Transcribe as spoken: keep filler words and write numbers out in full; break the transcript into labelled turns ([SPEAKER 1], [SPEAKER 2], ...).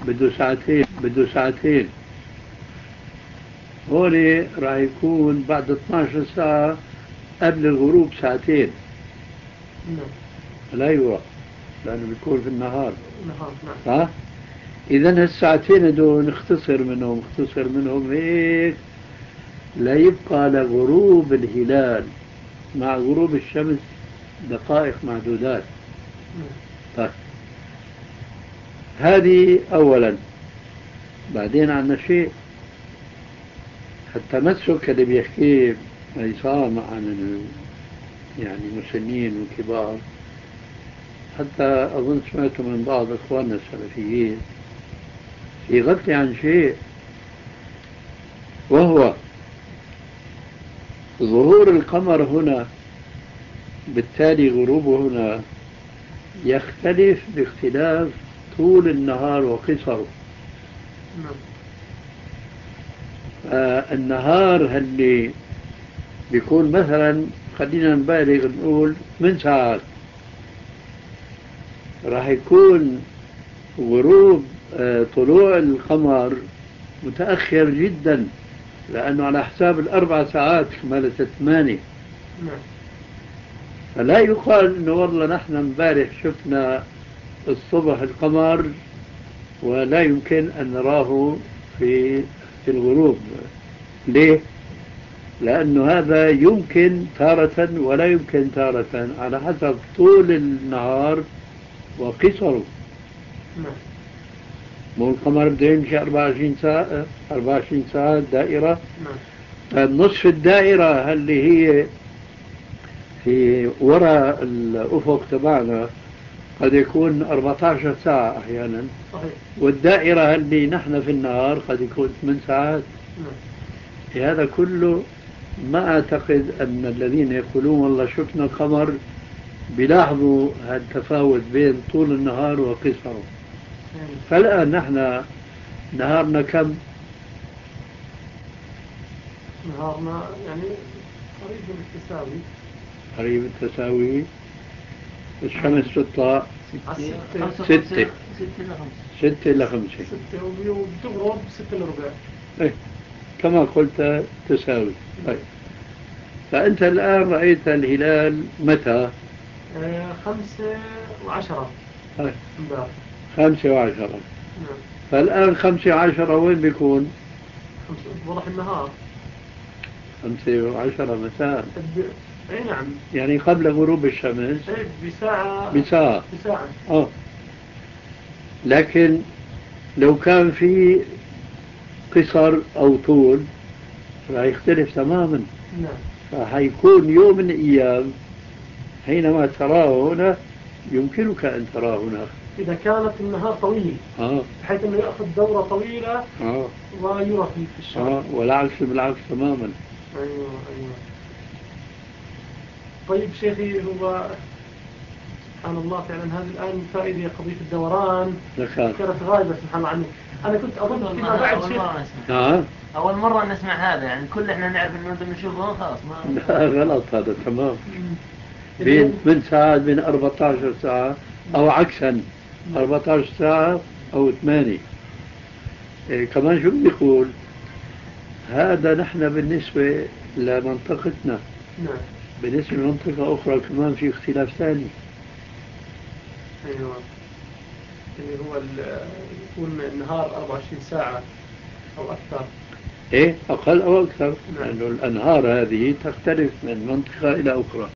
[SPEAKER 1] بده ساعتين بده ساعتين هون راح يكون بعد اثنعش ساعة قبل الغروب ساعتين. لا يوقف لأنه بيكون في النهار. ها؟ إذن هالساعتين هدول نختصر منهم نختصر منهم هيك لا يبقى لغروب الهلال مع غروب الشمس دقائق معدودات. طيب هذه أولا. بعدين عندنا شيء التمسك اللي بيحكيه عصام عن يعني مسنين وكبار، حتى أظن سمعت من بعض إخواننا السلفيين يغطي عن شيء، وهو ظهور القمر هنا بالتالي غروبه هنا يختلف باختلاف طول النهار وقصره. النهار اللي بيكون مثلا خلينا نبالغ نقول من ساعات راح يكون غروب طلوع القمر متأخر جدا، لأنه على حساب الأربع ساعات كمالة الثمانية. فلا يقال إنه والله نحن امبارح شفنا الصبح القمر ولا يمكن أن نراه في في الغروب. ليه؟ لأنه هذا يمكن تارة ولا يمكن تارة على حسب طول النهار وقصره. مو القمر بده يمشي أربعة وعشرين ساعة أربعة وعشرين ساعة دائرة. فنصف الدائرة اللي هي في وراء الأفق تبعنا قد يكون أربعة عشر ساعة أحيانا. صحيح. والدائرة اللي نحن في النهار قد يكون ثمان ساعات. في هذا كله ما أعتقد أن الذين يقولون والله شفنا القمر بيلاحظوا هذا التفاوت بين طول النهار وقصره. فالآن نحن نهارنا كم؟
[SPEAKER 2] نهارنا يعني قريب من التساوي.
[SPEAKER 1] قريب التساوي. الشمس تطلع ستة ستة إلى خمسة
[SPEAKER 2] ستة وبتغرب ستة إلى ربع.
[SPEAKER 1] إيه كما قلت تساوي. طيب فأنت الآن رأيت الهلال متى؟
[SPEAKER 2] آه خمسة وعشرة.
[SPEAKER 1] طيب خمسة وعشرة. نعم. فالآن خمسة وعشرة وين بيكون؟
[SPEAKER 2] وضح النهار.
[SPEAKER 1] خمسة وعشرة مساء.
[SPEAKER 2] اي نعم.
[SPEAKER 1] يعني قبل غروب الشمس.
[SPEAKER 2] ايه بساعة.
[SPEAKER 1] بساعة.
[SPEAKER 2] بساعة.
[SPEAKER 1] اه لكن لو كان في قصر أو طول راح يختلف تماما.
[SPEAKER 2] نعم.
[SPEAKER 1] فحيكون يوم من الأيام حينما تراه هنا يمكنك أن تراه هنا
[SPEAKER 2] إذا كانت النهار طويل.
[SPEAKER 1] آه.
[SPEAKER 2] بحيث أنه يأخذ دورة طويلة.
[SPEAKER 1] آه.
[SPEAKER 2] ويرى في الشمس.
[SPEAKER 1] آه. والعكس بالعكس تماما.
[SPEAKER 2] أيوة أيوة. طيب شيخي، هو سبحان الله فعلا هذه الآن فائدة قضية الدوران كانت غايبة سبحان الله عنك. أنا كنت أظن فيما بعد شيء
[SPEAKER 3] آه. أول مرة نسمع هذا، يعني كل إحنا نعرف إنه بدنا نشوفه خلاص ما.
[SPEAKER 1] لا غلط هذا تمام. بين من ساعات بين أربعة عشر ساعة أو عكسا أربعة عشر ساعة أو ثمانية. إيه كمان شو بيقول هذا نحن بالنسبة لمنطقتنا.
[SPEAKER 2] نعم.
[SPEAKER 1] بالنسبة لمنطقة أخرى كمان في اختلاف ثاني.
[SPEAKER 2] أيوة. اللي هو يكون النهار أربعة وعشرين ساعة أو أكثر.
[SPEAKER 1] إيه أقل أو أكثر. لأنه الأنهار هذه تختلف من منطقة إلى أخرى.